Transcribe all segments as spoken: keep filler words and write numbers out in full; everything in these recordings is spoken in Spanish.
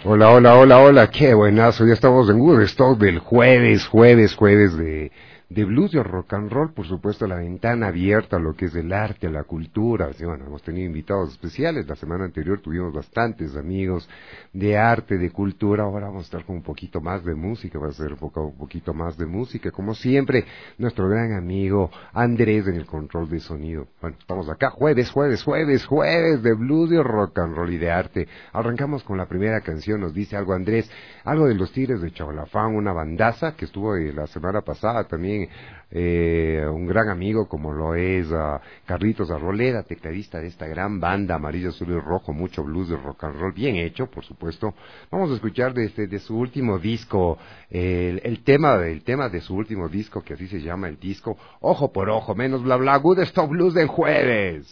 Hola, hola, hola, hola, qué buenazo, ya estamos en Woodstock del jueves, jueves, jueves de, de blues y rock and roll, por supuesto la ventana abierta a lo que es el arte, la cultura, sí, bueno, hemos tenido invitados especiales, la semana anterior tuvimos bastantes amigos de arte, de cultura, ahora vamos a estar con un poquito más de música, va a ser un, poco, un poquito más de música, como siempre, nuestro gran amigo Andrés en el control de sonido. Bueno, estamos acá jueves, jueves, jueves, jueves de blues y rock and roll y de arte. Arrancamos con la primera canción, nos dice algo Andrés, algo de los Tigres de Chaulafán, una bandaza que estuvo eh, la semana pasada también, eh, un gran amigo como lo es uh, Carlitos Arboleda, tecladista de esta gran banda Amarillo, Azul y Rojo, mucho blues de rock and roll, bien hecho, por supuesto. Vamos a escuchar de, este, de su último disco, eh, el, el tema el tema de su último disco, que así se llama el disco, Ojo por Ojo, menos bla bla, Woodstock Blues del jueves.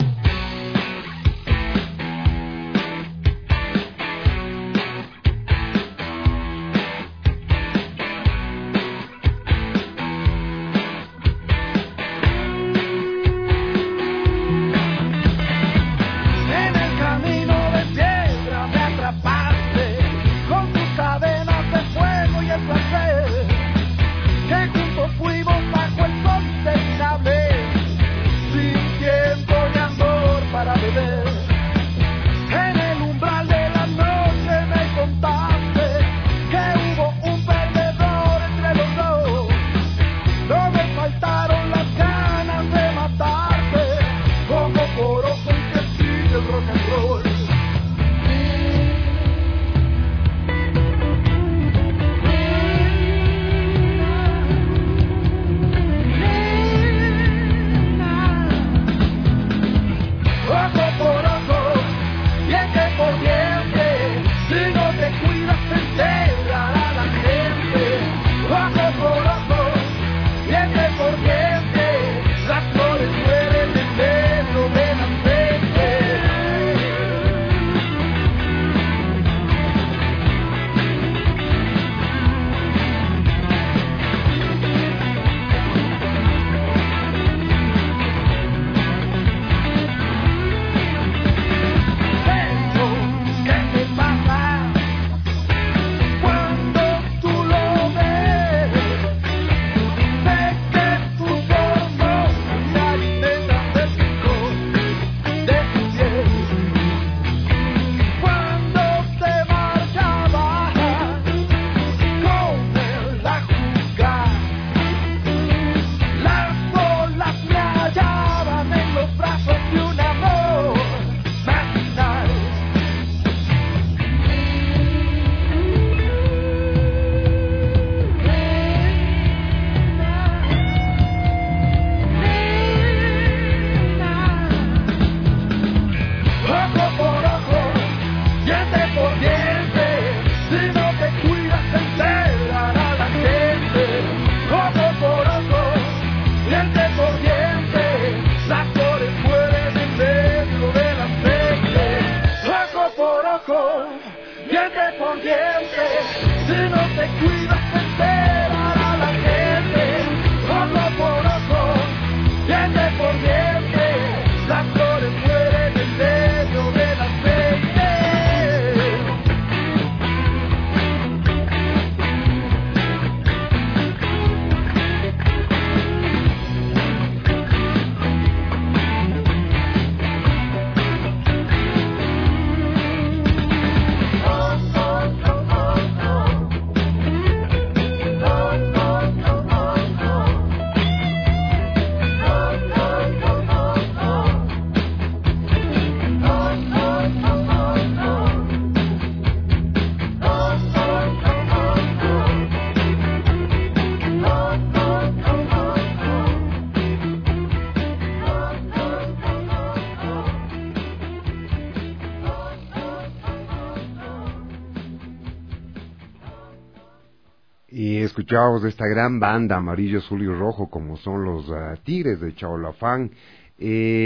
Escuchábamos de esta gran banda Amarillo, Azul y Rojo, como son los uh, Tigres de Chaulafán. Eh,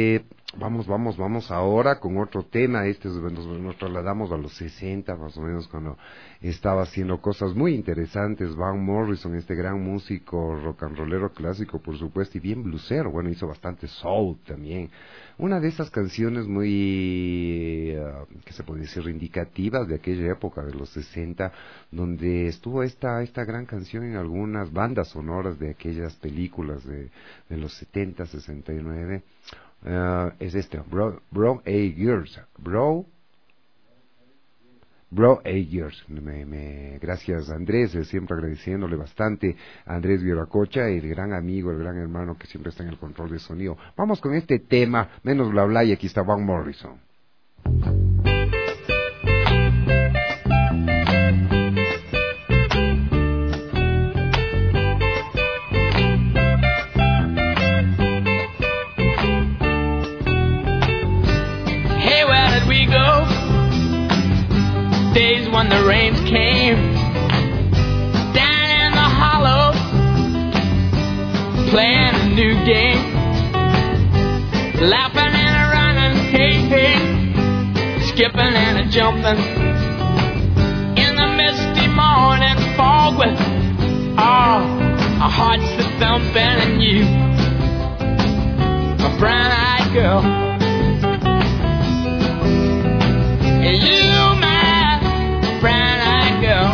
Vamos, vamos, vamos ahora con otro tema. Este es, nos, nos trasladamos a los sesenta, más o menos, cuando estaba haciendo cosas muy interesantes. Van Morrison, este gran músico rock and rollero clásico, por supuesto, y bien bluesero. Bueno, hizo bastante soul también. Una de esas canciones muy, uh, ¿qué se puede decir?, indicativas de aquella época, de los sesenta, donde estuvo esta esta gran canción en algunas bandas sonoras de aquellas películas de, de los setenta, sesenta y nueve. Uh, es este, Bro, Bro A. Gears, Bro, Bro A. Gears. Me, me, gracias Andrés, eh, siempre agradeciéndole bastante a Andrés Viracocha, el gran amigo, el gran hermano que siempre está en el control de sonido. Vamos con este tema, menos bla bla, y aquí está Van Morrison. Days when the rains came down in the hollow, playing a new game, laughing and a running, hey hey, skipping and a jumping in the misty morning fog with all our hearts a thumping, and you, a brown-eyed girl, and you, my brown-eyed girl.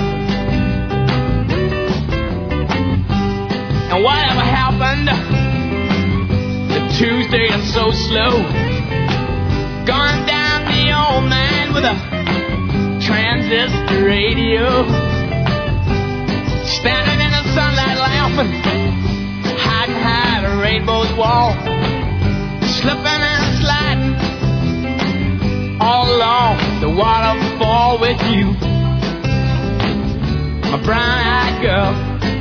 And whatever happened to Tuesday is so slow, gone down the old man with a transistor radio, standing in the sunlight laughing, hiding behind a rainbow's wall, slipping and sliding all along the waterfall with you, my brown-eyed girl.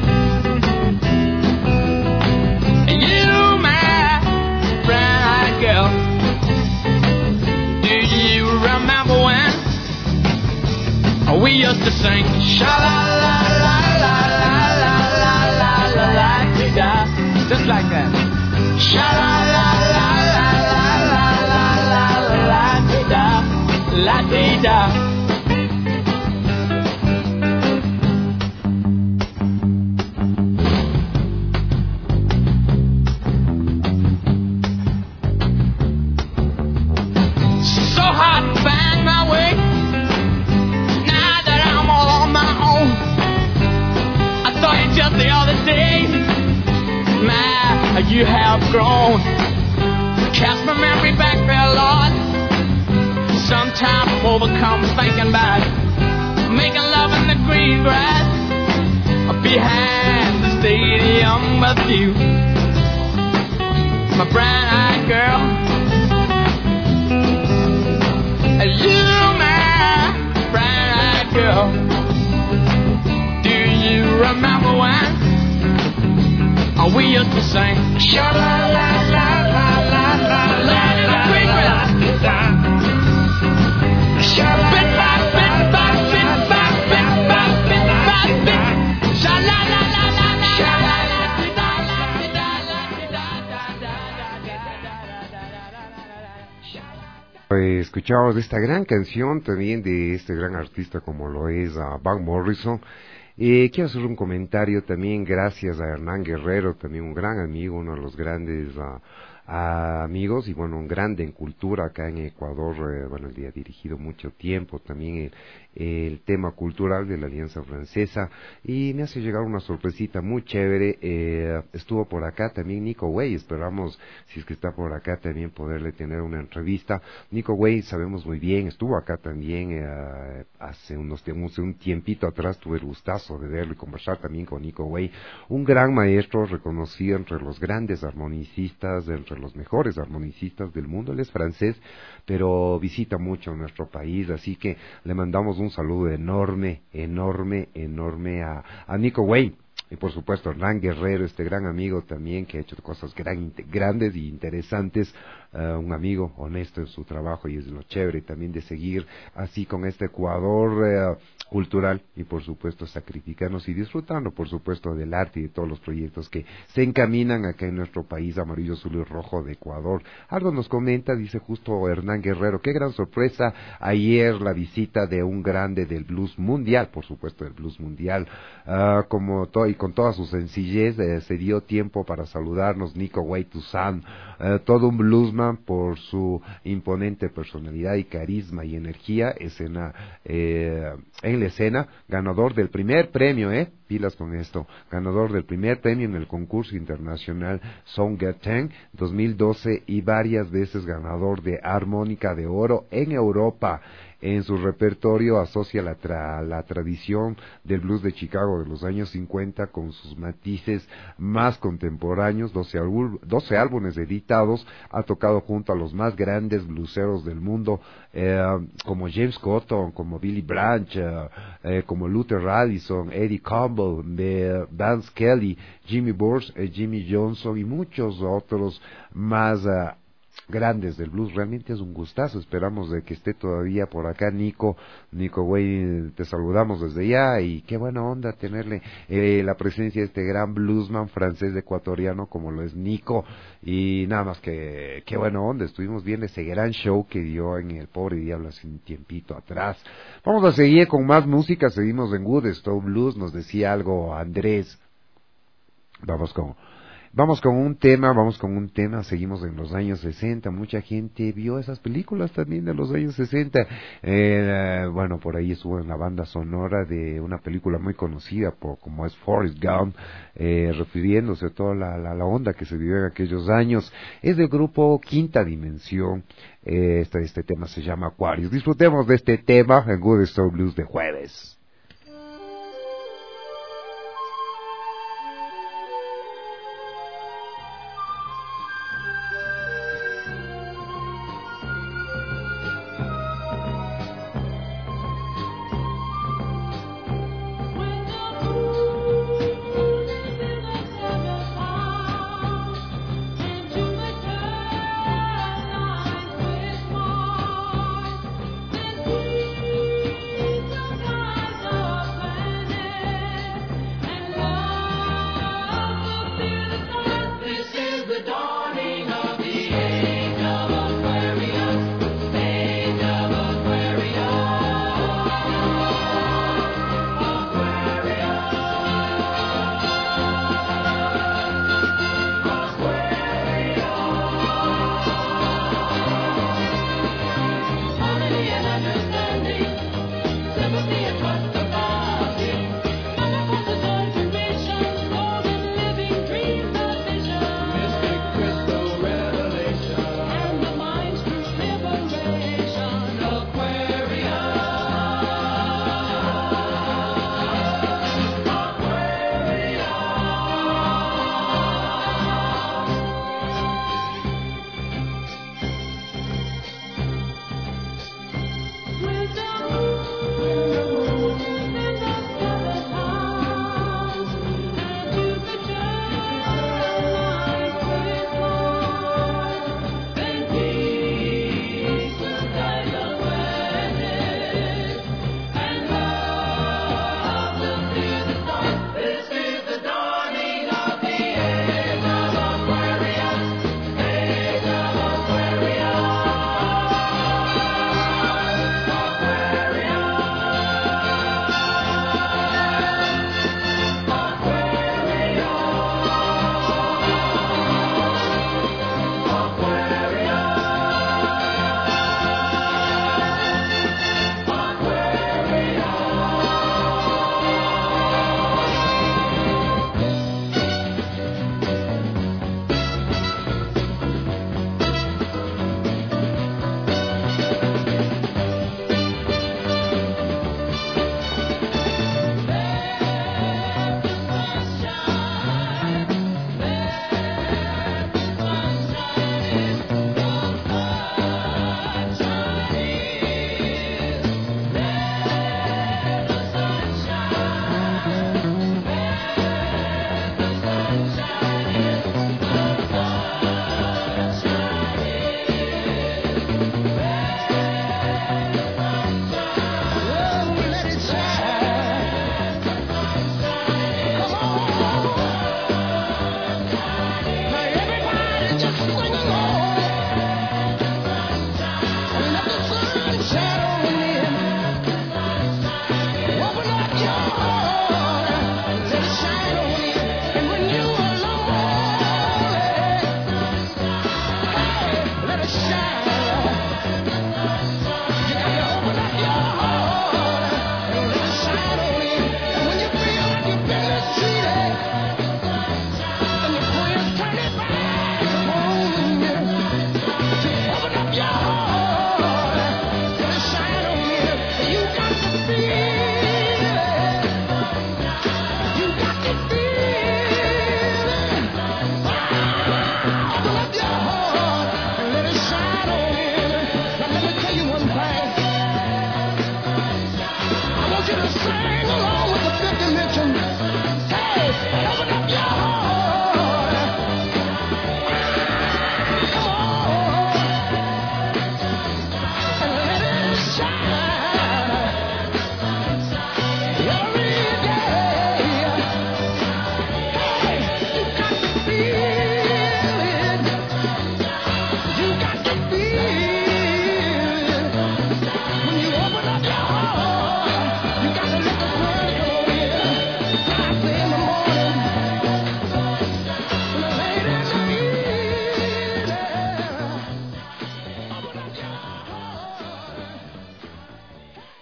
You, my brown-eyed girl. Do you remember when we used to sing sha-la-la-la-la-la-la-la-la-la-la-la-la-la-la, just like that? Sha-la-la-la-la-la-la-la-la-la-la-la-la-la-la-la-la. Just the other day, my, you have grown. Cast my memory back there, Lord. Sometimes I'm overcome thinking about making love in the green grass behind the stadium with you, my brown-eyed girl. You, my brown-eyed girl. Remember when we used to sing sha-la-la-la-la-la-la-la-la-la-la, bit by bit by bit by bit by bit by bit, sha-la-la-la-la-la-la-la-la-la-la-la. Escuchamos esta gran canción también de este gran artista como lo es uh, Van Morrison. Eh, quiero hacer un comentario también, gracias a Hernán Guerrero, también un gran amigo, uno de los grandes uh, uh, amigos, y bueno, un grande en cultura acá en Ecuador. Eh, bueno, le ha dirigido mucho tiempo también el, el tema cultural de la Alianza Francesa, y me hace llegar una sorpresita muy chévere. Eh, estuvo por acá también Nico Way, esperamos, si es que está por acá, también poderle tener una entrevista. Nico Way, sabemos muy bien, estuvo acá también eh, hace unos hace un tiempito atrás, tuve el gustazo de verlo y conversar también con Nico Way, un gran maestro reconocido entre los grandes armonicistas, entre los mejores armonicistas del mundo. Él es francés, pero visita mucho nuestro país, así que le mandamos un saludo enorme, enorme, enorme a, a Nico Way. Y por supuesto Hernán Guerrero, este gran amigo también que ha hecho cosas gran, grandes y interesantes uh, un amigo honesto en su trabajo y es lo chévere también de seguir así con este Ecuador uh, cultural y por supuesto sacrificarnos y disfrutando por supuesto del arte y de todos los proyectos que se encaminan acá en nuestro país amarillo, azul y rojo de Ecuador. Algo nos comenta, dice justo Hernán Guerrero, qué gran sorpresa ayer la visita de un grande del blues mundial, por supuesto del blues mundial, uh, como to y con toda su sencillez eh, se dio tiempo para saludarnos Nico Way Toussaint, uh, todo un bluesman por su imponente personalidad y carisma y energía, escena eh, en la escena, ganador del primer premio, eh, pilas con esto, ganador del primer premio en el concurso internacional Songgaeteng dos mil doce y varias veces ganador de armónica de oro en Europa. En su repertorio asocia la, tra la tradición del blues de Chicago de los años cincuenta con sus matices más contemporáneos, doce, doce álbumes editados, ha tocado junto a los más grandes blueseros del mundo, eh, como James Cotton, como Billy Branch, eh, eh, como Luther Allison, Eddie Campbell, eh, Vance Kelly, Jimmy Burns, eh, Jimmy Johnson y muchos otros más uh, grandes del blues. Realmente es un gustazo, esperamos de que esté todavía por acá Nico, Nico güey, te saludamos desde ya y qué buena onda tenerle eh, la presencia de este gran bluesman francés ecuatoriano como lo es Nico y nada más que qué buena onda, estuvimos viendo ese gran show que dio en el Pobre Diablo hace un tiempito atrás. Vamos a seguir con más música, seguimos en Woodstock Blues, nos decía algo Andrés, vamos con Vamos con un tema, vamos con un tema, seguimos en los años sesenta, mucha gente vio esas películas también de los años sesenta, eh, bueno, por ahí estuvo en la banda sonora de una película muy conocida por, como es Forrest Gump, eh, refiriéndose a toda la, la, la onda que se vivió en aquellos años, es del grupo Quinta Dimensión, eh, este, este tema se llama Aquarius, disfrutemos de este tema en Woodstock Blues de jueves.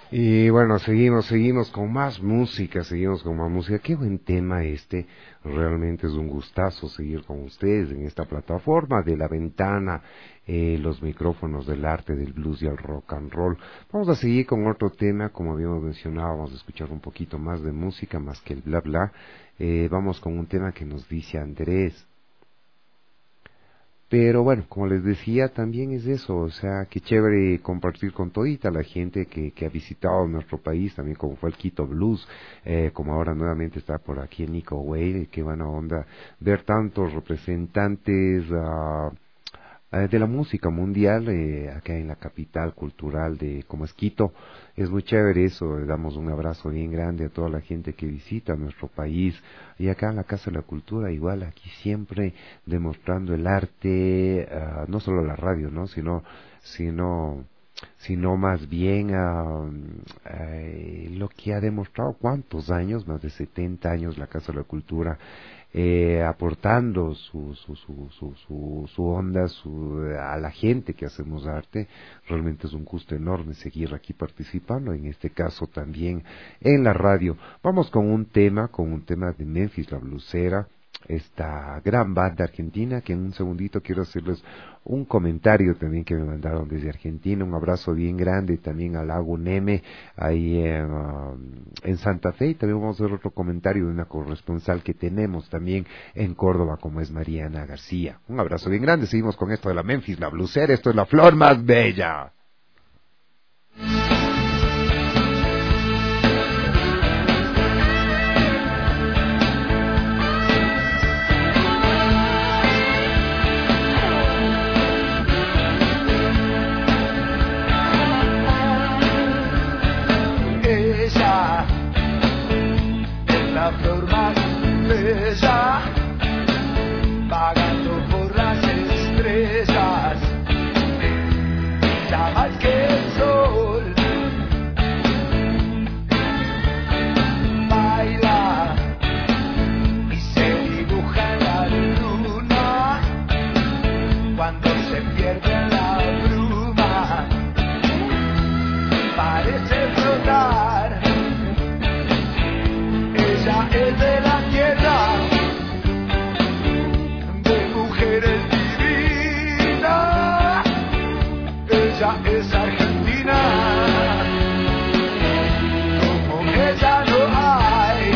Y bueno, seguimos, seguimos con más música, seguimos con más música. Qué buen tema este. Realmente es un gustazo seguir con ustedes en esta plataforma de La Ventana, eh, los micrófonos del arte, del blues y el rock and roll. Vamos a seguir con otro tema, como habíamos mencionado, vamos a escuchar un poquito más de música, más que el bla bla. Eh, vamos con un tema que nos dice Andrés. Pero bueno, como les decía, también es eso, o sea, qué chévere compartir con todita la gente que, que ha visitado nuestro país, también como fue el Quito Blues, eh, como ahora nuevamente está por aquí en Nico Way, qué buena onda ver tantos representantes uh, uh, de la música mundial eh, acá en la capital cultural de como es Quito. Es muy chévere eso, le damos un abrazo bien grande a toda la gente que visita nuestro país y acá en la Casa de la Cultura igual aquí siempre demostrando el arte, uh, no solo la radio, ¿no? sino sino sino más bien uh, uh, lo que ha demostrado cuántos años, más de setenta años la Casa de la Cultura, eh, aportando su su, su, su, su, su onda su, a la gente que hacemos arte. Realmente es un gusto enorme seguir aquí participando, en este caso también en la radio. Vamos con un tema, con un tema de Memphis, la blusera, esta gran banda argentina, que en un segundito quiero hacerles un comentario también que me mandaron desde Argentina. Un abrazo bien grande también a Lago Neme ahí en, uh, en Santa Fe, y también vamos a hacer otro comentario de una corresponsal que tenemos también en Córdoba, como es Mariana García. Un abrazo bien grande. Seguimos con esto de la Memphis, la blusera. Esto es la flor más bella. La flor más bella, vagando por las estrellas, brilla más que el sol, baila y se dibuja en la luna, cuando se pierde en la bruma, parece flotar. Ella es de la tierra, de mujeres divinas. Ella es argentina, como ella no hay.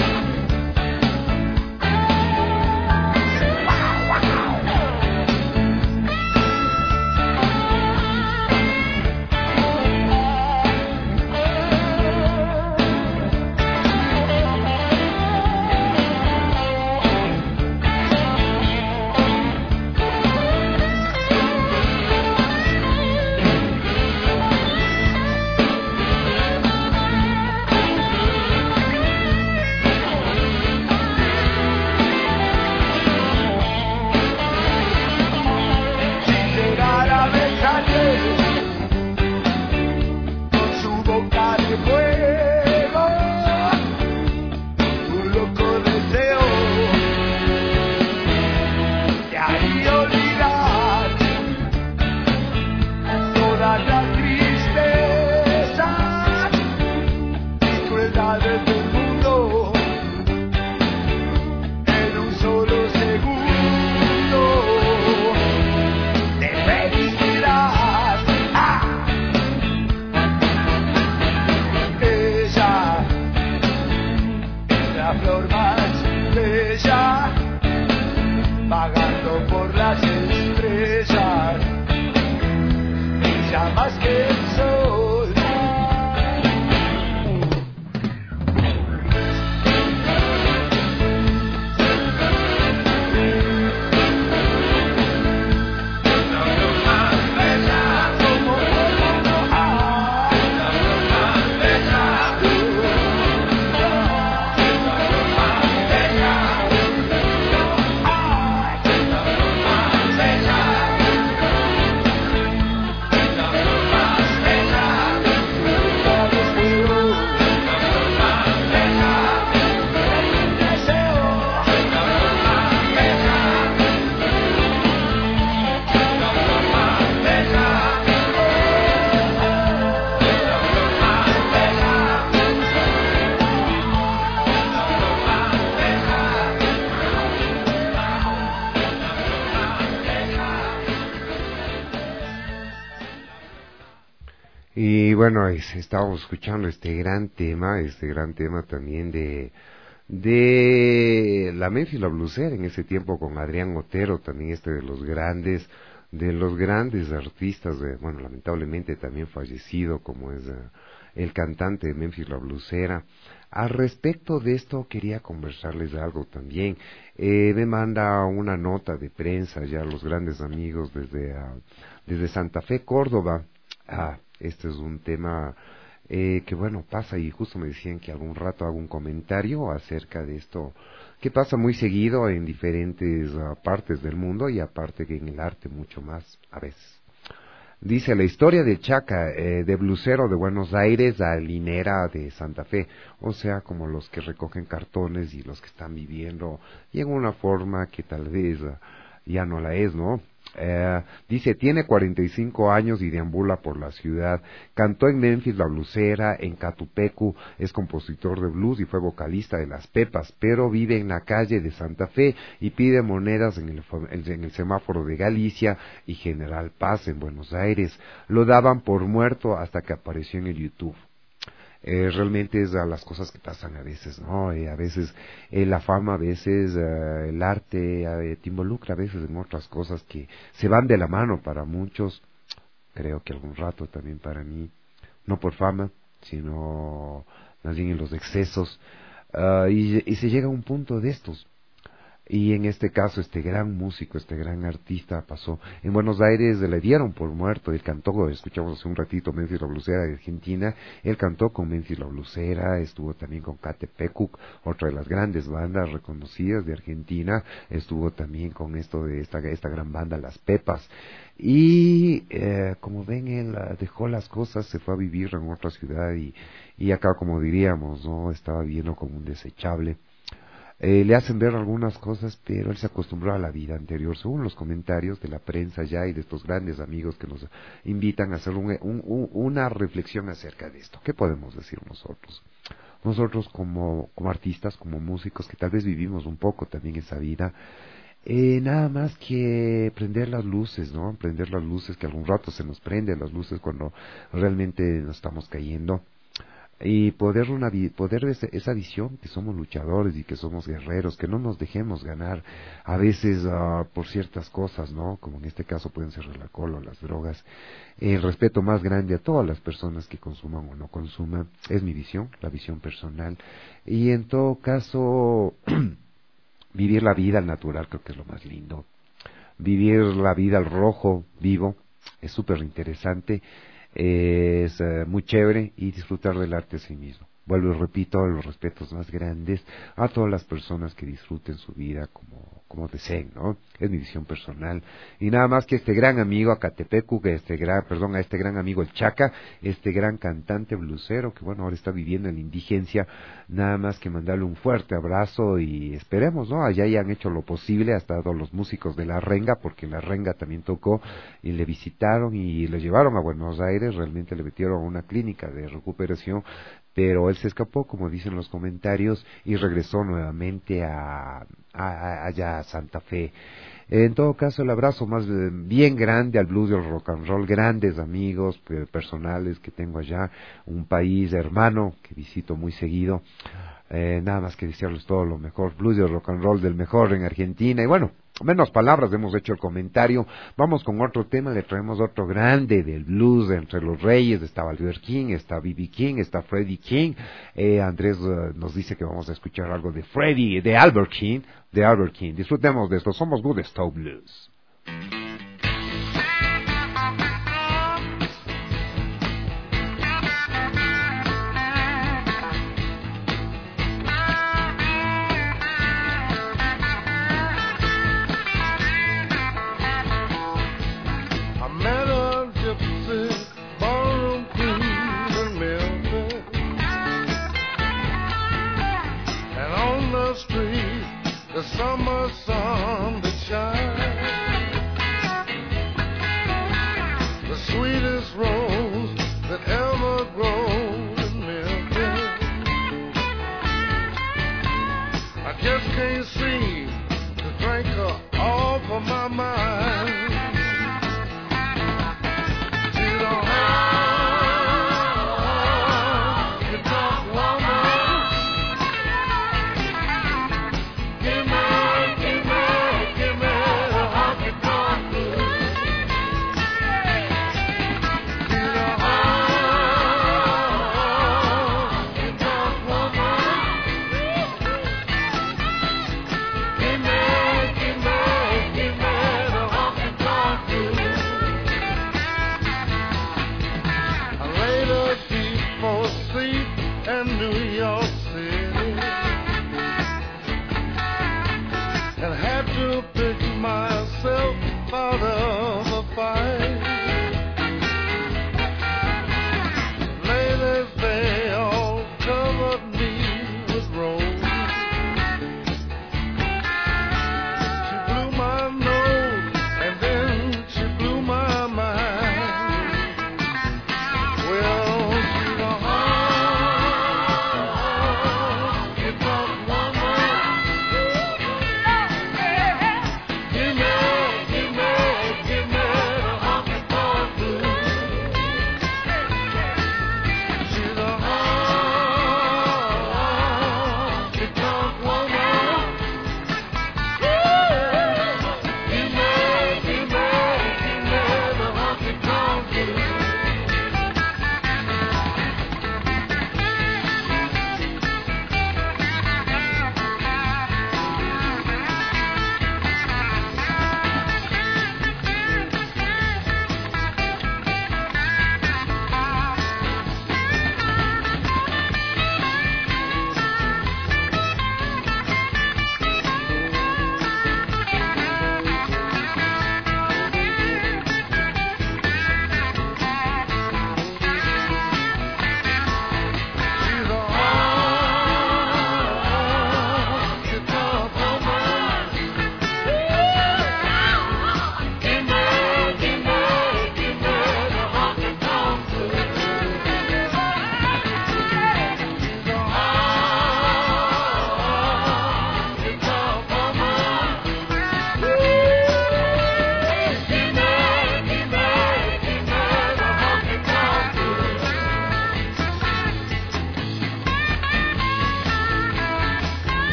Y bueno, es- estábamos escuchando este gran tema, este gran tema también de de la Memphis la Blusera en ese tiempo con Adrián Otero, también este de los grandes, de los grandes artistas, de, bueno, lamentablemente también fallecido, como es eh, el cantante de Memphis la Blusera. Al respecto de esto quería conversarles algo también. Eh, me manda una nota de prensa ya los grandes amigos desde, ah, desde Santa Fe, Córdoba. Ah, este es un tema eh, que bueno, pasa y justo me decían que algún rato hago un comentario acerca de esto que pasa muy seguido en diferentes uh, partes del mundo y aparte que en el arte mucho más a veces. Dice la historia de Chaca, eh, de blusero de Buenos Aires a linera de Santa Fe, o sea, como los que recogen cartones y los que están viviendo y en una forma que tal vez uh, ya no la es, ¿no? Eh, dice, tiene cuarenta y cinco años y deambula por la ciudad. Cantó en Memphis la Blusera, en Catupecu, es compositor de blues y fue vocalista de Las Pepas, pero vive en la calle de Santa Fe y pide monedas en el, en el semáforo de Galicia y General Paz en Buenos Aires. Lo daban por muerto hasta que apareció en el YouTube. Eh, realmente es a las cosas que pasan a veces, ¿no? Eh, a veces eh, la fama, a veces eh, el arte eh, te involucra a veces en otras cosas que se van de la mano para muchos, creo que algún rato también para mí, no por fama, sino más bien en los excesos, uh, y, y se llega a un punto de estos. Y en este caso, este gran músico, este gran artista pasó. En Buenos Aires le dieron por muerto, él cantó, escuchamos hace un ratito, Memphis la Blusera de Argentina, él cantó con Memphis la Blusera, estuvo también con Catupecu, otra de las grandes bandas reconocidas de Argentina, estuvo también con esto de esta, esta gran banda, Las Pepas. Y eh, como ven, él uh, dejó las cosas, se fue a vivir en otra ciudad y, y acá, como diríamos, no estaba viviendo como un desechable. Eh, le hacen ver algunas cosas, pero él se acostumbró a la vida anterior, según los comentarios de la prensa ya y de estos grandes amigos que nos invitan a hacer un, un, un, una reflexión acerca de esto. ¿Qué podemos decir nosotros? Nosotros como, como artistas, como músicos, que tal vez vivimos un poco también esa vida, eh, nada más que prender las luces, ¿no? Prender las luces, que algún rato se nos prenden las luces cuando realmente nos estamos cayendo. Y poder una poder esa, esa visión que somos luchadores y que somos guerreros, que no nos dejemos ganar a veces uh, por ciertas cosas, ¿no? Como en este caso pueden ser el alcohol o las drogas. El respeto más grande a todas las personas que consuman o no consuman es mi visión, la visión personal. Y en todo caso vivir la vida al natural creo que es lo más lindo. Vivir la vida al rojo, vivo, es súper interesante. Es uh, muy chévere y disfrutar del arte en sí mismo. Vuelvo y repito, los respetos más grandes a todas las personas que disfruten su vida como, como deseen, ¿no? Es mi visión personal. Y nada más que este gran amigo a Catupecu, que este gran, perdón, a este gran amigo el Chaca, este gran cantante blusero, que bueno, ahora está viviendo en la indigencia, nada más que mandarle un fuerte abrazo y esperemos, ¿no? Allá ya han hecho lo posible, hasta todos los músicos de La Renga, porque La Renga también tocó, y le visitaron y le llevaron a Buenos Aires, realmente le metieron a una clínica de recuperación, pero él se escapó, como dicen los comentarios, y regresó nuevamente a, a, a allá a Santa Fe. En todo caso, el abrazo más eh, bien grande al blues y al rock and roll, grandes amigos eh, personales que tengo allá, un país hermano que visito muy seguido. Eh, nada más que desearles todo lo mejor, blues y rock and roll del mejor en Argentina. Y bueno, menos palabras, hemos hecho el comentario. Vamos con otro tema, le traemos otro grande del blues. Entre los reyes estaba Albert King, está B B King, está Freddie King. Eh, Andrés uh, nos dice que vamos a escuchar algo de Freddie, de Albert King, de Albert King. Disfrutemos de esto, somos Good Style Blues. The summer sun that shines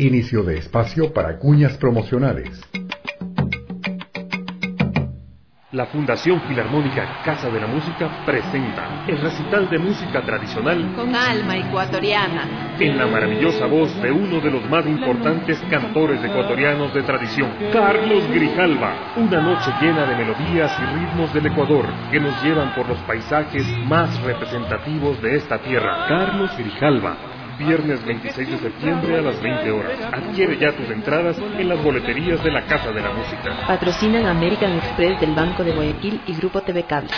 Inicio de espacio para cuñas promocionales. La Fundación Filarmónica Casa de la Música presenta el recital de música tradicional con alma ecuatoriana, en la maravillosa voz de uno de los más importantes cantores ecuatorianos de tradición, Carlos Grijalva. Una noche llena de melodías y ritmos del Ecuador que nos llevan por los paisajes más representativos de esta tierra. Carlos Grijalva, viernes veintiséis de septiembre a las veinte horas. Adquiere ya tus entradas en las boleterías de la Casa de la Música. Patrocinan American Express del Banco de Guayaquil y Grupo T V Cable.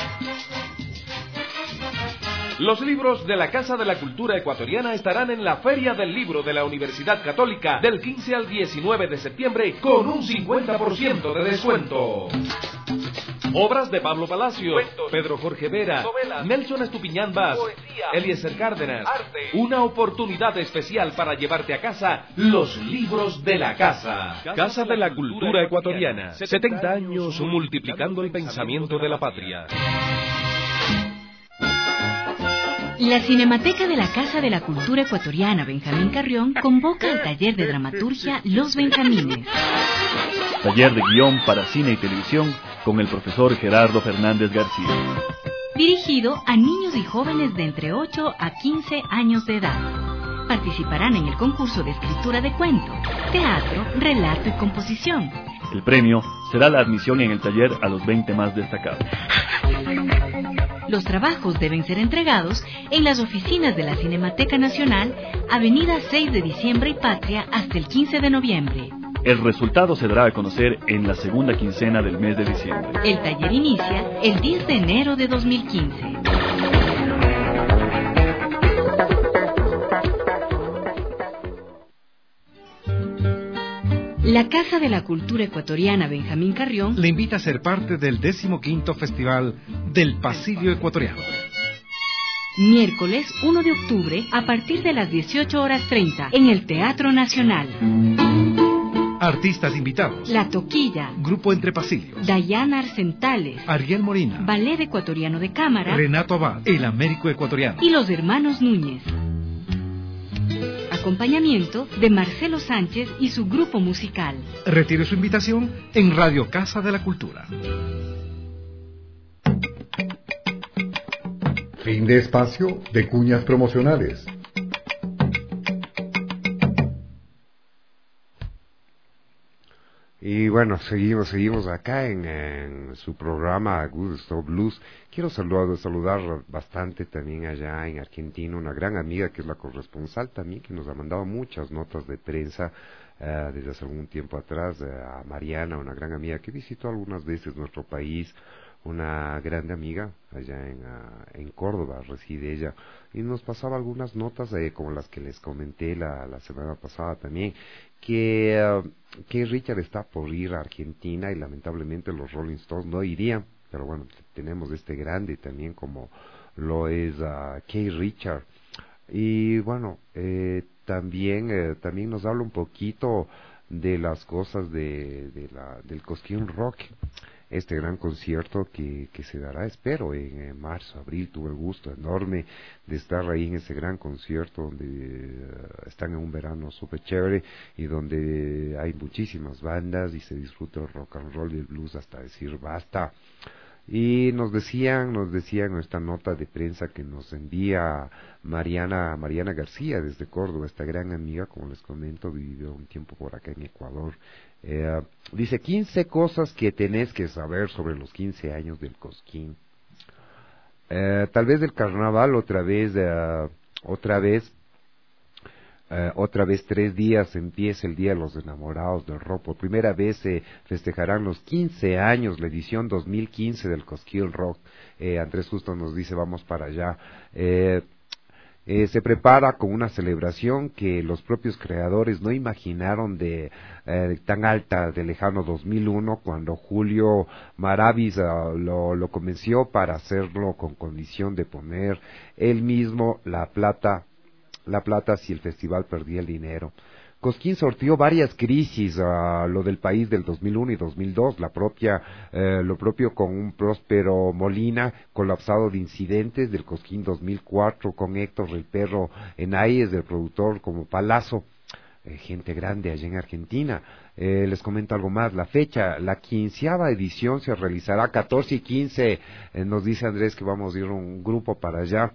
Los libros de la Casa de la Cultura Ecuatoriana estarán en la Feria del Libro de la Universidad Católica del quince al diecinueve de septiembre con un cincuenta por ciento de descuento. Obras de Pablo Palacios, cuentos, Pedro Jorge Vera, novelas, Nelson Estupiñán Vaz, poesía, Eliezer Cárdenas. Arte. Una oportunidad especial para llevarte a casa los libros de la Casa. Casa, casa de la Cultura Ecuatoriana. setenta años multiplicando el pensamiento de la patria. La Cinemateca de la Casa de la Cultura Ecuatoriana Benjamín Carrión convoca al taller de dramaturgia Los Benjamines. Taller de guión para cine y televisión con el profesor Gerardo Fernández García. Dirigido a niños y jóvenes de entre ocho a quince años de edad. Participarán en el concurso de escritura de cuento, teatro, relato y composición. El premio será la admisión en el taller a los veinte más destacados. Los trabajos deben ser entregados en las oficinas de la Cinemateca Nacional, Avenida seis de Diciembre y Patria, hasta el quince de noviembre. El resultado se dará a conocer en la segunda quincena del mes de diciembre. El taller inicia el diez de enero de dos mil quince. La Casa de la Cultura Ecuatoriana Benjamín Carrión le invita a ser parte del decimoquinto Festival del Pasillo Ecuatoriano. Miércoles uno de octubre a partir de las dieciocho horas treinta en el Teatro Nacional. Artistas invitados: La Toquilla, Grupo Entre Pasillos, Dayana Arcentales, Ariel Molina, Ballet Ecuatoriano de Cámara, Renato Abad, El Américo Ecuatoriano y los Hermanos Núñez. Acompañamiento de Marcelo Sánchez y su grupo musical. Retire su invitación en Radio Casa de la Cultura. Fin de espacio de cuñas promocionales. Y bueno, seguimos, seguimos acá en, en su programa Good Stop Blues. Quiero saludar, saludar bastante también allá en Argentina, una gran amiga que es la corresponsal también, que nos ha mandado muchas notas de prensa uh, desde hace algún tiempo atrás, uh, a Mariana, una gran amiga que visitó algunas veces nuestro país, una gran amiga allá en, uh, en Córdoba, reside ella, y nos pasaba algunas notas eh, como las que les comenté la, la semana pasada también, que, uh, que Richard está por ir a Argentina y lamentablemente los Rolling Stones no irían, pero bueno, tenemos este grande también como lo es uh, Keith Richard. Y bueno, eh, también eh, también nos habla un poquito de las cosas de, de la, del Cosquín Rock, este gran concierto que, que se dará, espero, en, en marzo, abril. Tuve el gusto enorme de estar ahí en ese gran concierto donde uh, están en un verano súper chévere y donde hay muchísimas bandas y se disfruta el rock and roll y el blues hasta decir basta. Y nos decían, nos decían en esta nota de prensa que nos envía Mariana, Mariana García desde Córdoba, esta gran amiga, como les comento, vivió un tiempo por acá en Ecuador. Eh, dice quince cosas que tenés que saber sobre los quince años del Cosquín. Eh, tal vez del carnaval otra vez, uh, otra vez, uh, otra vez tres días empieza el Día de los Enamorados del Rock. Por primera vez se eh, festejarán los quince años, la edición dos mil quince del Cosquín Rock. Eh, Andrés justo nos dice vamos para allá. Eh, Eh, se prepara con una celebración que los propios creadores no imaginaron de eh, tan alta, de lejano dos mil uno, cuando Julio Maravis uh, lo, lo convenció para hacerlo con condición de poner él mismo la plata, la plata si el festival perdía el dinero. Cosquín sortió varias crisis, uh, lo del país del dos mil uno y dos mil dos, la propia, eh, lo propio con un Próspero Molina colapsado de incidentes, del Cosquín dos mil cuatro con Héctor el Perro Enayes, del productor como Palazzo. eh, gente grande allá en Argentina. Eh, les comento algo más, la fecha, la quinceava edición se realizará catorce y quince, eh, nos dice Andrés que vamos a ir un grupo para allá.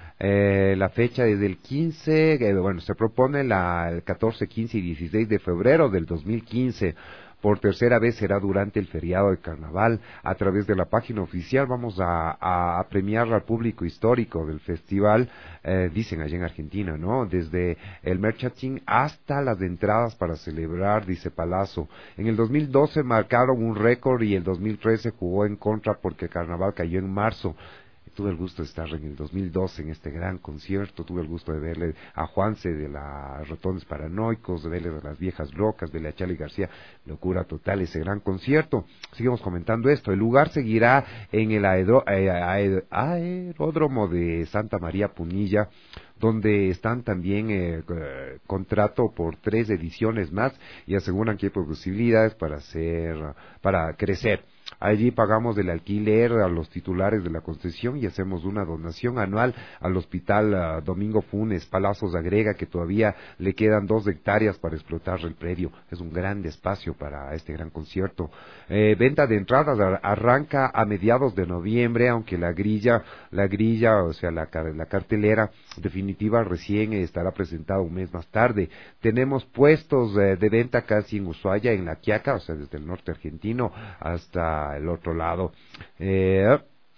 Eh, la fecha desde el quince, eh, bueno, se propone la, el catorce, quince y dieciséis de febrero del dos mil quince. Por tercera vez será durante el feriado de carnaval. A través de la página oficial vamos a, a, a premiar al público histórico del festival, eh, dicen allá en Argentina, ¿no? Desde el merchandising hasta las entradas para celebrar, dice Palazzo. En el dos mil doce marcaron un récord y el dos mil trece jugó en contra porque el carnaval cayó en marzo. Tuve el gusto de estar en el dos mil doce en este gran concierto, tuve el gusto de verle a Juanse de las Rotondes Paranoicos, de verle a las Viejas Locas, verle a Charly García, locura total ese gran concierto. Seguimos comentando esto, el lugar seguirá en el aedro, aer, aeródromo de Santa María Punilla, donde están también eh, eh, contrato por tres ediciones más y aseguran que hay posibilidades para hacer, para crecer. Allí pagamos el alquiler a los titulares de la concesión y hacemos una donación anual al Hospital uh, Domingo Funes. Palazos agrega que todavía le quedan dos hectáreas para explotar el predio. Es un gran espacio para este gran concierto. Eh, venta de entradas arranca a mediados de noviembre, aunque la grilla, la grilla, o sea, la, la cartelera definitiva recién estará presentada un mes más tarde. Tenemos puestos eh, de venta casi en Ushuaia, en La Quiaca, o sea, desde el norte argentino hasta el otro lado, eh,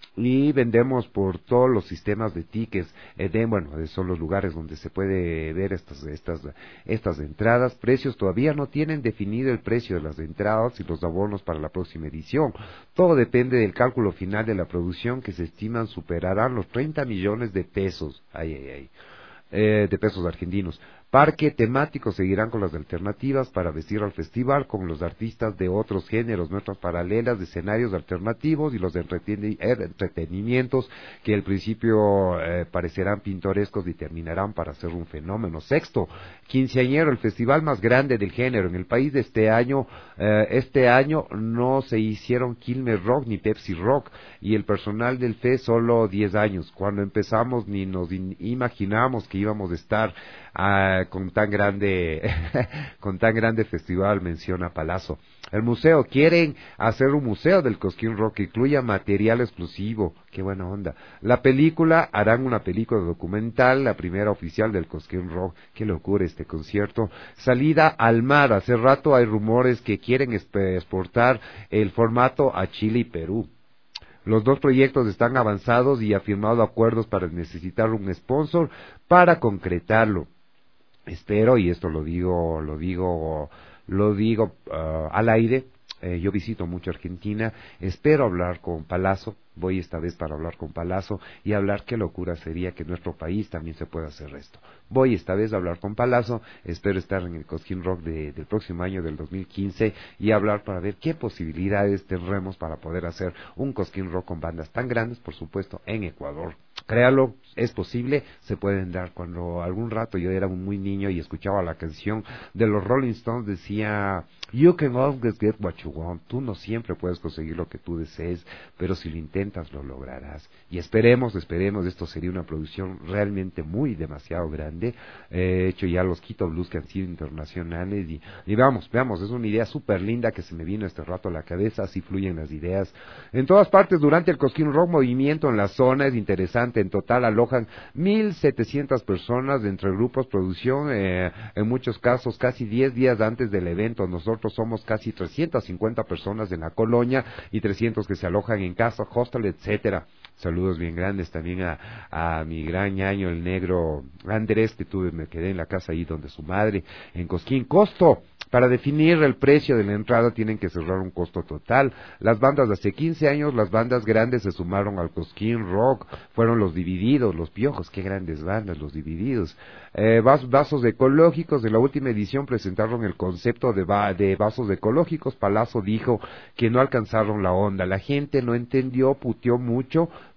y vendemos por todos los sistemas de tickets, eh, de, bueno, son los lugares donde se puede ver estas, estas, estas entradas. Precios todavía no tienen definido el precio de las entradas y los abonos para la próxima edición. Todo depende del cálculo final de la producción, que se estiman superarán los treinta millones de pesos, ay, ay, ay, eh, de pesos argentinos. Parque temático seguirán con las alternativas para vestir al festival con los artistas de otros géneros, nuestras paralelas de escenarios alternativos y los entretenimientos que al principio eh, parecerán pintorescos y terminarán para ser un fenómeno. Sexto, quinceañero, el festival más grande del género en el país de este año. Eh, este año no se hicieron Quilmes Rock ni Pepsi Rock y el personal del F E solo diez años. Cuando empezamos ni nos in- imaginamos que íbamos a estar Uh, con tan grande con tan grande festival, menciona Palazzo. El museo, quieren hacer un museo del Cosquín Rock que incluya material exclusivo, qué buena onda. La película, harán una película documental, la primera oficial del Cosquín Rock, qué locura este concierto. Salida al mar, hace rato hay rumores que quieren exportar el formato a Chile y Perú. Los dos proyectos están avanzados y ha firmado acuerdos para necesitar un sponsor para concretarlo. Espero, y esto lo digo, lo digo, lo digo uh, al aire, eh, yo visito mucho Argentina, espero hablar con Palazzo, voy esta vez para hablar con Palazzo y hablar qué locura sería que en nuestro país también se pueda hacer esto. Voy esta vez a hablar con Palazzo, espero estar en el Cosquín Rock de, del próximo año, del dos mil quince, y hablar para ver qué posibilidades tendremos para poder hacer un Cosquín Rock con bandas tan grandes, por supuesto, en Ecuador. Créalo, es posible, se pueden dar. Cuando algún rato yo era muy niño y escuchaba la canción de los Rolling Stones, decía, you can always get what you want, tú no siempre puedes conseguir lo que tú desees, pero si lo intentas lo lograrás. Y esperemos, esperemos, esto sería una producción realmente muy demasiado grande. He hecho ya los Quito Blues que han sido internacionales y, y veamos, veamos, es una idea súper linda que se me vino este rato a la cabeza, así fluyen las ideas. En todas partes durante el Cosquín Rock, movimiento en la zona es interesante, en total alojan mil setecientas personas entre grupos, producción, eh, en muchos casos casi diez días antes del evento. Nosotros somos casi trescientas cincuenta personas en la colonia y trescientos que se alojan en casa, hostel, etcétera. Saludos bien grandes también a, a mi gran ñaño, el negro Andrés, que tuve, me quedé en la casa ahí donde su madre, en Cosquín. Costo, para definir el precio de la entrada tienen que cerrar un costo total. Las bandas de hace quince años, las bandas grandes se sumaron al Cosquín Rock, fueron los Divididos, los Piojos, qué grandes bandas, los Divididos. Eh, vas, vasos ecológicos, en la última edición presentaron el concepto de, va, de vasos ecológicos. Palazzo dijo que no alcanzaron la onda, la gente no entendió, puteó mucho,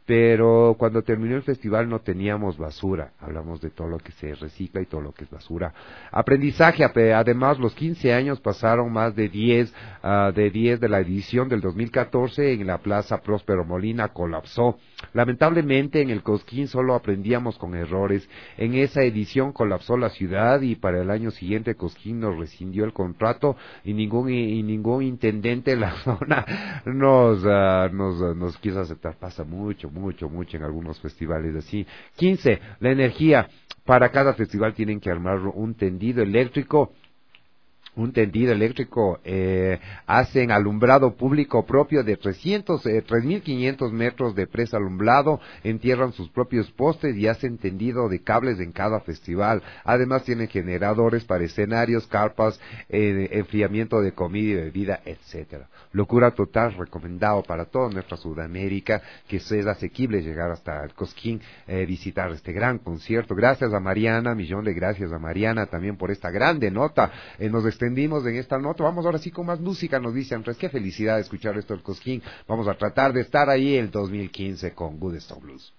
pero cuando terminó el festival no teníamos basura. Hablamos de todo lo que se recicla y todo lo que es basura. Aprendizaje, además los quince años pasaron más de diez, uh, de diez de la edición del dos mil catorce en la Plaza Próspero Molina colapsó. Lamentablemente en el Cosquín solo aprendíamos con errores. En esa edición colapsó la ciudad y para el año siguiente Cosquín nos rescindió el contrato y ningún y ningún intendente de la zona nos, uh, nos, nos quiso aceptar. Pasa mucho, mucho, mucho en algunos festivales así. quince. La energía. Para cada festival tienen que armar un tendido eléctrico. Un tendido eléctrico, eh, hacen alumbrado público propio de trescientos, eh, tres mil quinientos metros de presa alumbrado, entierran sus propios postes y hacen tendido de cables en cada festival. Además tienen generadores para escenarios, carpas, eh, enfriamiento de comida y bebida, etcétera. Locura total, recomendado para toda nuestra Sudamérica, que es asequible llegar hasta el Cosquín, eh, visitar este gran concierto. Gracias a Mariana, millón de gracias a Mariana también por esta grande nota. Eh, nos extendimos en esta nota. Vamos ahora sí con más música, nos dice Andrés. Qué felicidad escuchar esto del Cosquín. Vamos a tratar de estar ahí el dos mil quince con Good Stone Blues.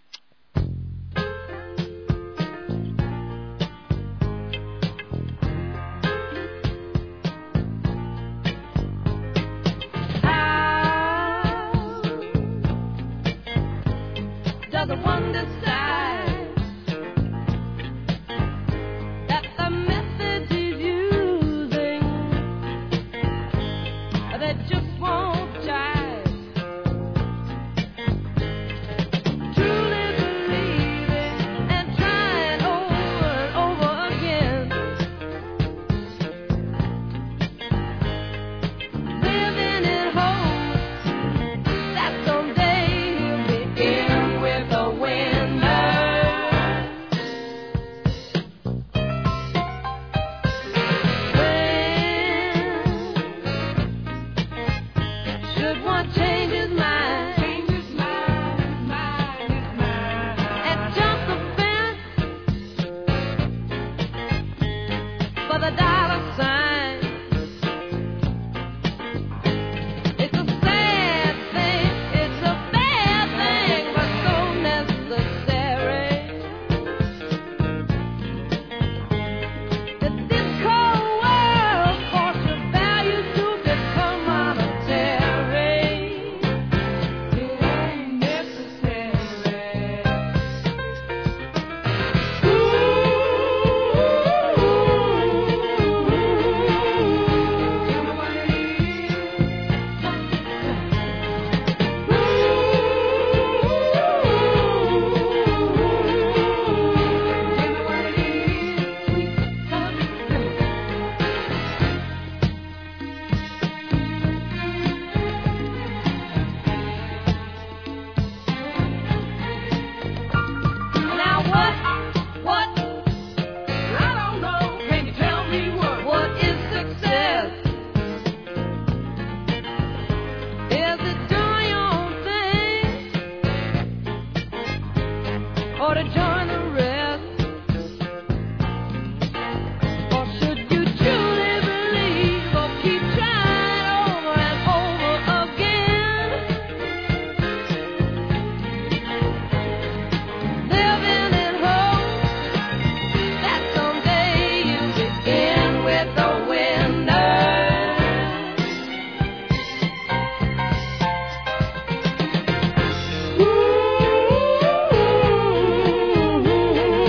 Ooh.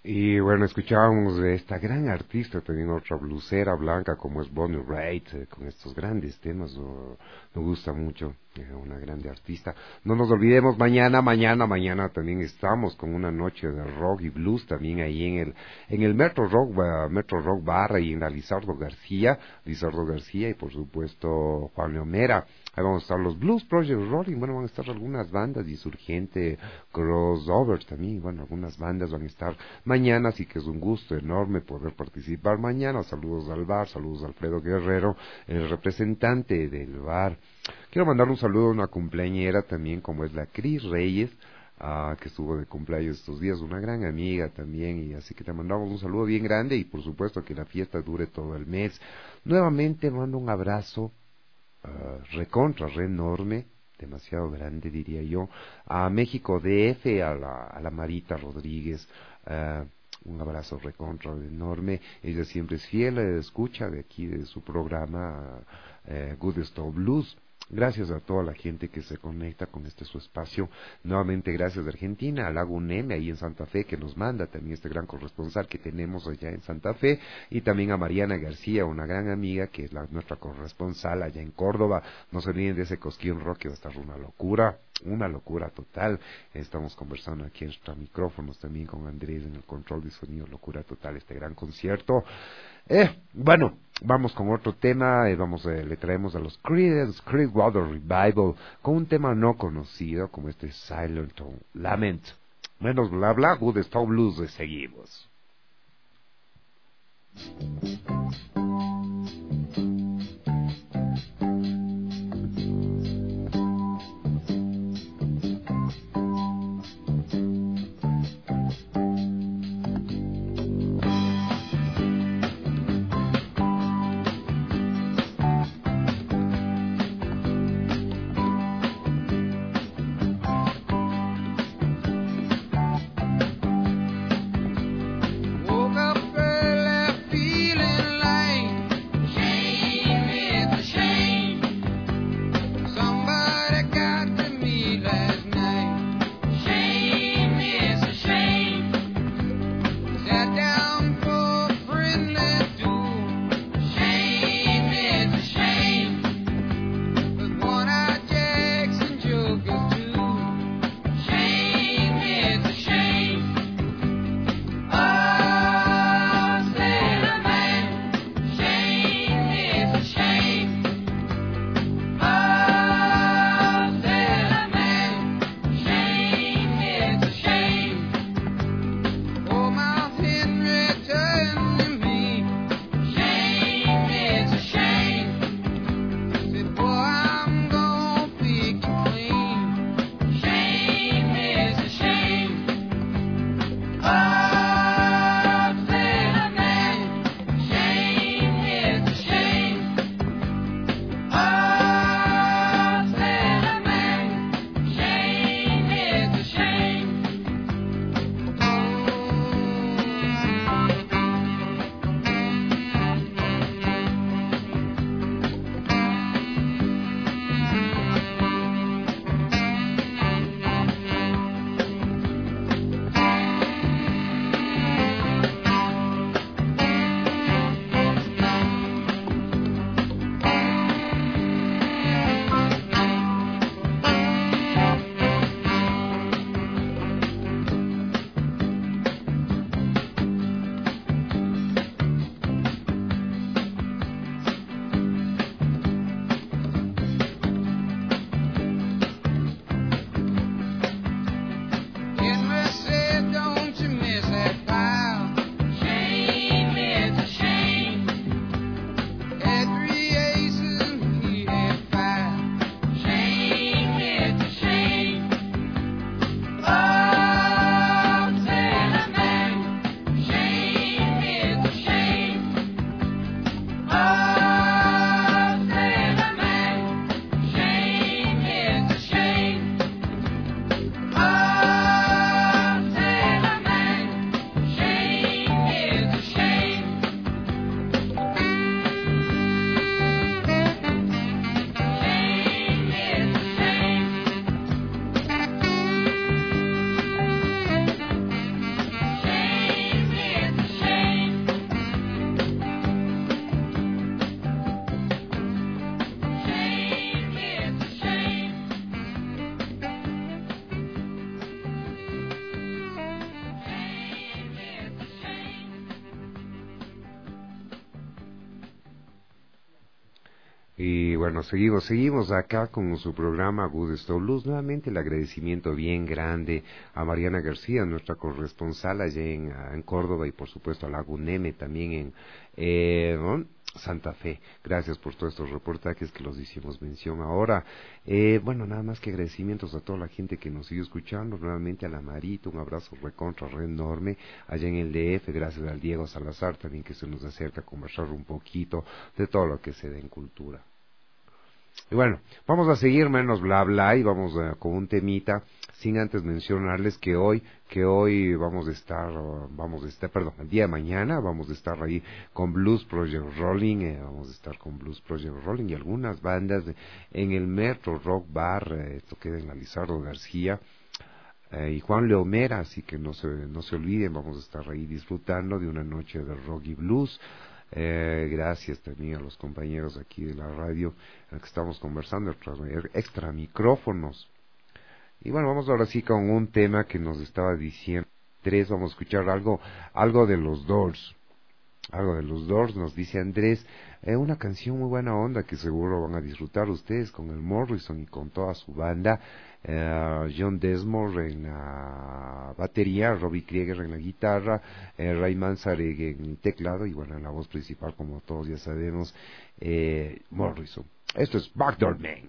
Y bueno, escuchábamos de esta gran artista, también otra blusera blanca como es Bonnie Raitt, eh, con estos grandes temas, oh, me gusta mucho, eh, una grande artista. No nos olvidemos, mañana, mañana, mañana también estamos con una noche de rock y blues también ahí en el en el Metro Rock, uh, Metro Rock Barra y en la Lizardo García, Lizardo García y por supuesto Juan Leomera. Ahí vamos a estar los Blues Project Rolling, bueno, van a estar algunas bandas, Insurgente, Crossovers también, bueno, algunas bandas van a estar mañana, así que es un gusto enorme poder participar mañana. Saludos al bar, saludos a Alfredo Guerrero, el representante del bar. Quiero mandar un saludo a una cumpleañera también, como es la Cris Reyes, uh, que estuvo de cumpleaños estos días, una gran amiga también, y así que te mandamos un saludo bien grande y por supuesto que la fiesta dure todo el mes. Nuevamente mando un abrazo Uh, recontra, re enorme, demasiado grande diría yo, a México D F, a la, a la Marita Rodríguez, uh, un abrazo recontra enorme. Ella siempre es fiel, eh, escucha de aquí de su programa uh, Good Stuff Blues. Gracias a toda la gente que se conecta con este su espacio. Nuevamente gracias a Argentina, a Lago Neme ahí en Santa Fe, que nos manda también este gran corresponsal que tenemos allá en Santa Fe, y también a Mariana García, una gran amiga que es la, nuestra corresponsal allá en Córdoba. No se olviden de ese Cosquín Rock, que va a estar una locura, una locura total. Estamos conversando aquí en nuestros micrófonos también con Andrés en el control de sonido, locura total este gran concierto. Eh, bueno, vamos con otro tema, eh, vamos, eh, le traemos a los Creedence Clearwater Revival con un tema no conocido como este Silent Lament. Menos bla bla, Good Stuff Blues, le seguimos. Woke up early feeling like Y bueno, seguimos, seguimos acá con su programa Good Stop Blues. Nuevamente el agradecimiento bien grande a Mariana García, nuestra corresponsal allá en, en Córdoba, y por supuesto a la UNEM también en eh, ¿no? Santa Fe. Gracias por todos estos reportajes que los hicimos mención ahora. Eh, bueno, nada más que agradecimientos a toda la gente que nos sigue escuchando. Nuevamente a la Marita, un abrazo recontra, re enorme allá en el D F. Gracias al Diego Salazar también, que se nos acerca a conversar un poquito de todo lo que se da en cultura. Y bueno, vamos a seguir menos bla bla y vamos uh, con un temita, sin antes mencionarles que hoy, que hoy vamos a estar, uh, vamos a estar, perdón, el día de mañana vamos a estar ahí con Blues Project Rolling, eh, vamos a estar con Blues Project Rolling y algunas bandas de, en el Metro Rock Bar, eh, esto queda en la Lizardo García, eh, y Juan Leomera, así que no se, no se olviden, vamos a estar ahí disfrutando de una noche de rock y blues. Eh, gracias también a los compañeros aquí de la radio en la que estamos conversando, extra, extra micrófonos. Y bueno, vamos ahora sí con un tema que nos estaba diciendo Andrés. Vamos a escuchar algo, algo de los Doors. Algo de los Doors, nos dice Andrés, eh, una canción muy buena onda que seguro van a disfrutar ustedes con el Morrison y con toda su banda. Uh, John Desmond en la batería, Robbie Krieger en la guitarra, eh, Ray Manzarek en el teclado y bueno, en la voz principal, como todos ya sabemos, eh, Morrison. Esto es Backdoor Man.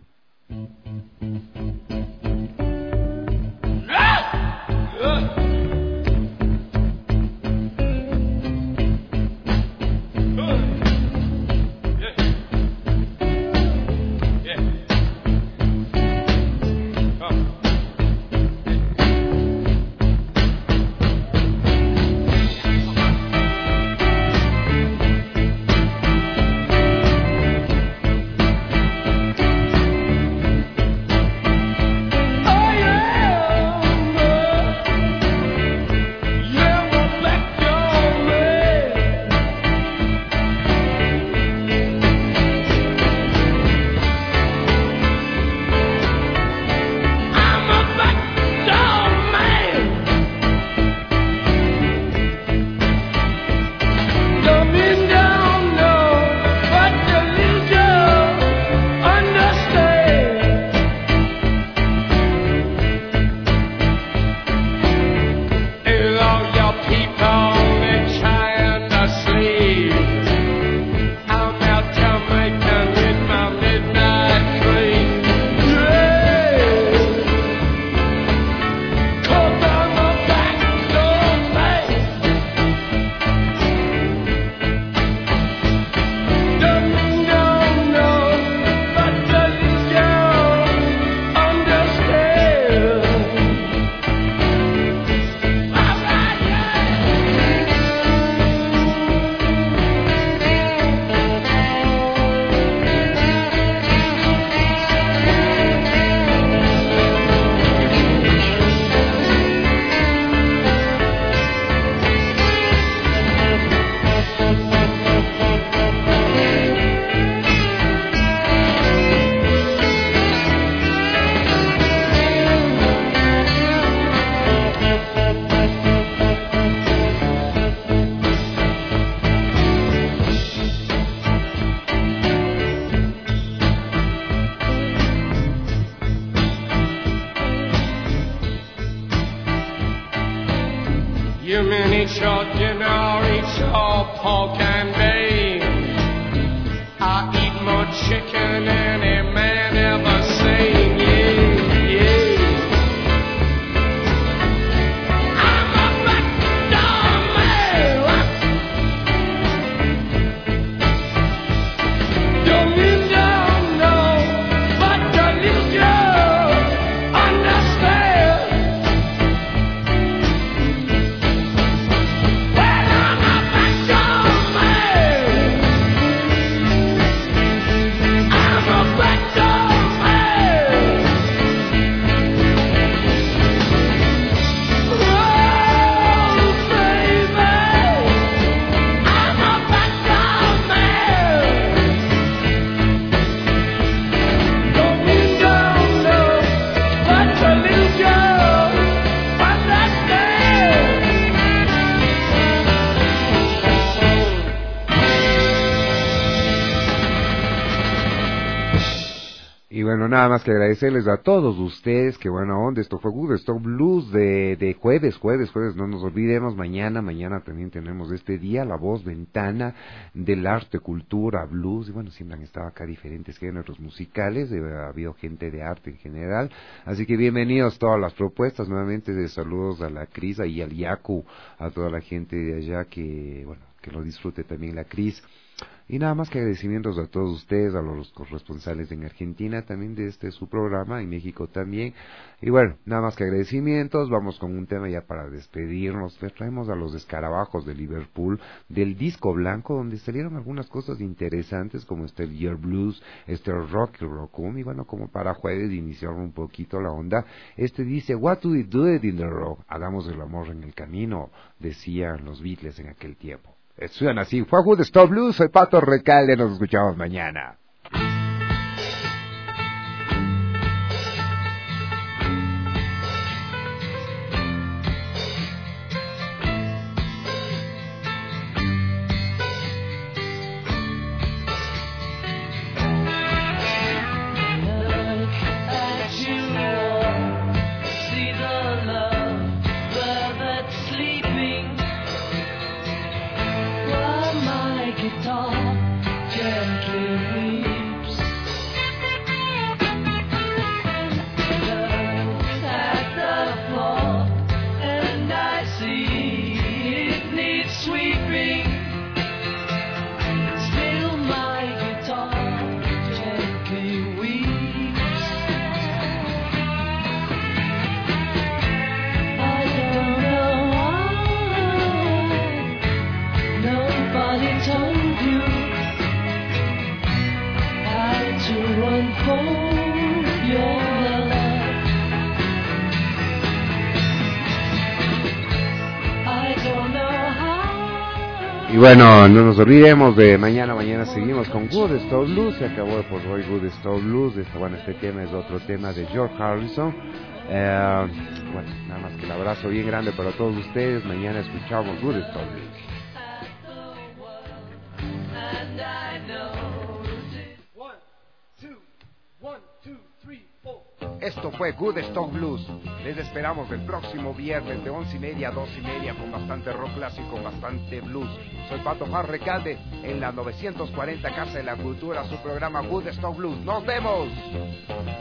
You mean eat your dinner, eat your pork and beans. I eat more chicken than any man ever seen. Yeah, yeah. I'm a backdoor man. Don't you don't know, but at least you understand. Back Y bueno, nada más que agradecerles a todos ustedes, que buena onda, esto fue Woodstock Blues de, de jueves, jueves, jueves, no nos olvidemos, mañana, mañana también tenemos este día, la voz ventana del arte, cultura, blues, y bueno, siempre han estado acá diferentes géneros musicales, ha habido gente de arte en general, así que bienvenidos todas las propuestas, nuevamente de saludos a la Cris y al Yaku, a toda la gente de allá que, bueno, que lo disfrute también la Cris. Y nada más que agradecimientos a todos ustedes, a los corresponsales en Argentina también de este su programa, en México también. Y bueno, nada más que agradecimientos, vamos con un tema ya para despedirnos. Les traemos a los Escarabajos de Liverpool, del disco blanco, donde salieron algunas cosas interesantes, como este Year Blues, este Rock y Rock'em, y bueno, como para jueves iniciar un poquito la onda. Este dice, What do we do it in the rock? Hagamos el amor en el camino, decían los Beatles en aquel tiempo. Suena así, fue Woodstock Blues, soy Pato Recalde, nos escuchamos mañana. Y bueno, no nos olvidemos de mañana, mañana seguimos con Woodstock Blues, se acabó por hoy Woodstock Blues, este, bueno, este tema es otro tema de George Harrison, eh, bueno, nada más que el abrazo bien grande para todos ustedes, mañana escuchamos Woodstock Blues. Esto fue Woodstock Blues. Les esperamos el próximo viernes de once y media a dos y media con bastante rock clásico, con bastante blues. Soy Pato Jar Recalde en la novecientos cuarenta Casa de la Cultura, su programa Woodstock Blues. ¡Nos vemos!